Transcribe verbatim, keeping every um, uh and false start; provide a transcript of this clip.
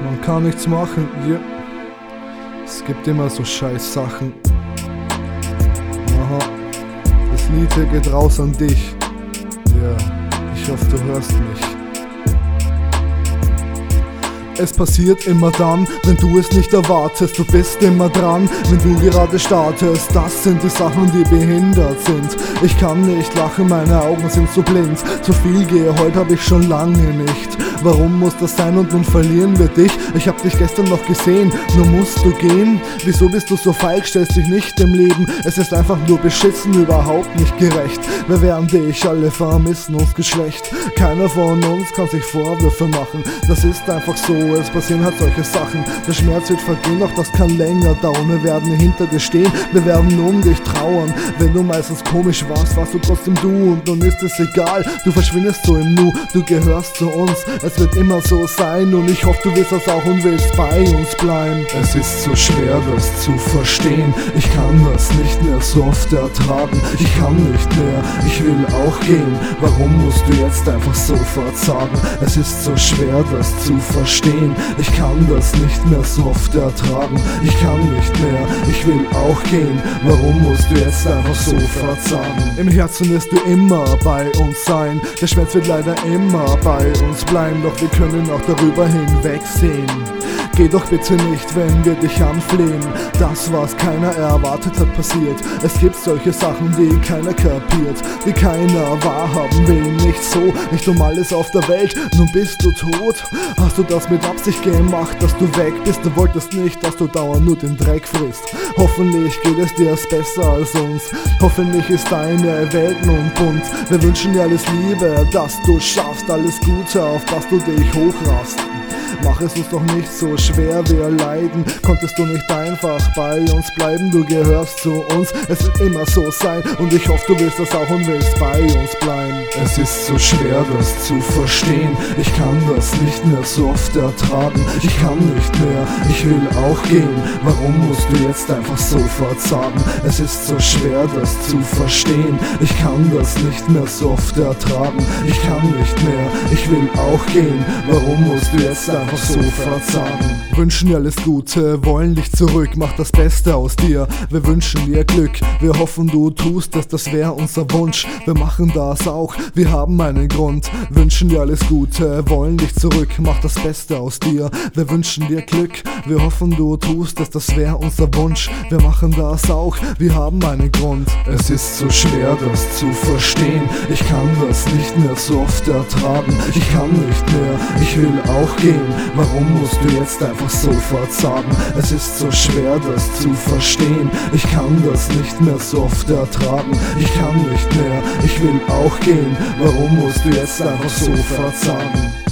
Man kann nichts machen, yeah. Es gibt immer so scheiß Sachen. Aha. Das Lied hier geht raus an dich. Ja, yeah. Ich hoffe, du hörst mich. Es passiert immer dann, wenn du es nicht erwartest. Du bist immer dran, wenn du gerade startest. Das sind die Sachen, die behindert sind. Ich kann nicht lachen, meine Augen sind so blind. Zu viel gehe, heute hab ich schon lange nicht. Warum muss das sein und nun verlieren wir dich? Ich hab dich gestern noch gesehen, nur musst du gehen? Wieso bist du so feig, stellst dich nicht im Leben? Es ist einfach nur beschissen, überhaupt nicht gerecht. Wir werden dich, alle vermissen uns Geschlecht. Keiner von uns kann sich Vorwürfe machen. Das ist einfach so, es passieren halt solche Sachen. Der Schmerz wird vergehen, doch das kann länger dauern. Wir werden hinter dir stehen, wir werden um dich trauern. Wenn du meistens komisch warst, warst du trotzdem du. Und nun ist es egal, du verschwindest so im Nu. Du gehörst zu uns, es wird immer so sein. Und ich hoffe, du willst das auch und willst bei uns bleiben. Es ist so schwer, das zu verstehen. Ich kann das nicht mehr so oft ertragen. Ich kann nicht mehr, ich will auch gehen. Warum musst du jetzt einfach sofort sagen? Es ist so schwer, das zu verstehen. Ich kann das nicht mehr so oft ertragen. Ich kann nicht mehr, ich will auch gehen. Warum musst du jetzt einfach sofort sagen? Im Herzen wirst du immer bei uns sein. Der Schmerz wird leider immer bei uns bleiben. Doch wir können auch darüber hinwegsehen. Geh doch bitte nicht, wenn wir dich anflehen. Das, was keiner erwartet hat, passiert. Es gibt solche Sachen, die keiner kapiert, die keiner wahrhaben will. Nicht so, nicht um alles auf der Welt. Nun bist du tot. Hast du das mit Absicht gemacht, dass du weg bist? Du wolltest nicht, dass du dauernd nur den Dreck frisst. Hoffentlich geht es dir besser als uns. Hoffentlich ist deine Welt nun bunt. Wir wünschen dir alles Liebe, dass du schaffst. Alles Gute, auf dass du dich hochraffst. Mach es uns doch nicht so schwer, wir leiden. Konntest du nicht einfach bei uns bleiben? Du gehörst zu uns, es wird immer so sein. Und ich hoffe, du willst das auch und willst bei uns bleiben. Es ist so schwer, das zu verstehen. Ich kann das nicht mehr so oft ertragen. Ich kann nicht mehr, ich will auch gehen. Warum musst du jetzt einfach sofort sagen? Es ist so schwer, das zu verstehen. Ich kann das nicht mehr so oft ertragen. Ich kann nicht mehr, ich will auch gehen. Warum musst du jetzt einfach sofort sagen? Wünschen dir alles Gute, wollen dich zurück, mach das Beste aus dir. Wir wünschen dir Glück, wir hoffen du tust es, das wäre unser Wunsch. Wir machen das auch, wir haben einen Grund. Wünschen dir alles Gute, wollen dich zurück, mach das Beste aus dir. Wir wünschen dir Glück, wir hoffen du tust es, das wäre unser Wunsch. Wir machen das auch, wir haben einen Grund. Es ist so schwer, das zu verstehen. Ich kann das nicht mehr so oft ertragen. Ich kann nicht mehr, ich will auch gehen. Warum musst du jetzt einfach sofort sagen? Es ist so schwer, das zu verstehen. Ich kann das nicht mehr so oft ertragen. Ich kann nicht mehr, ich will auch gehen. Warum musst du jetzt einfach sofort sagen?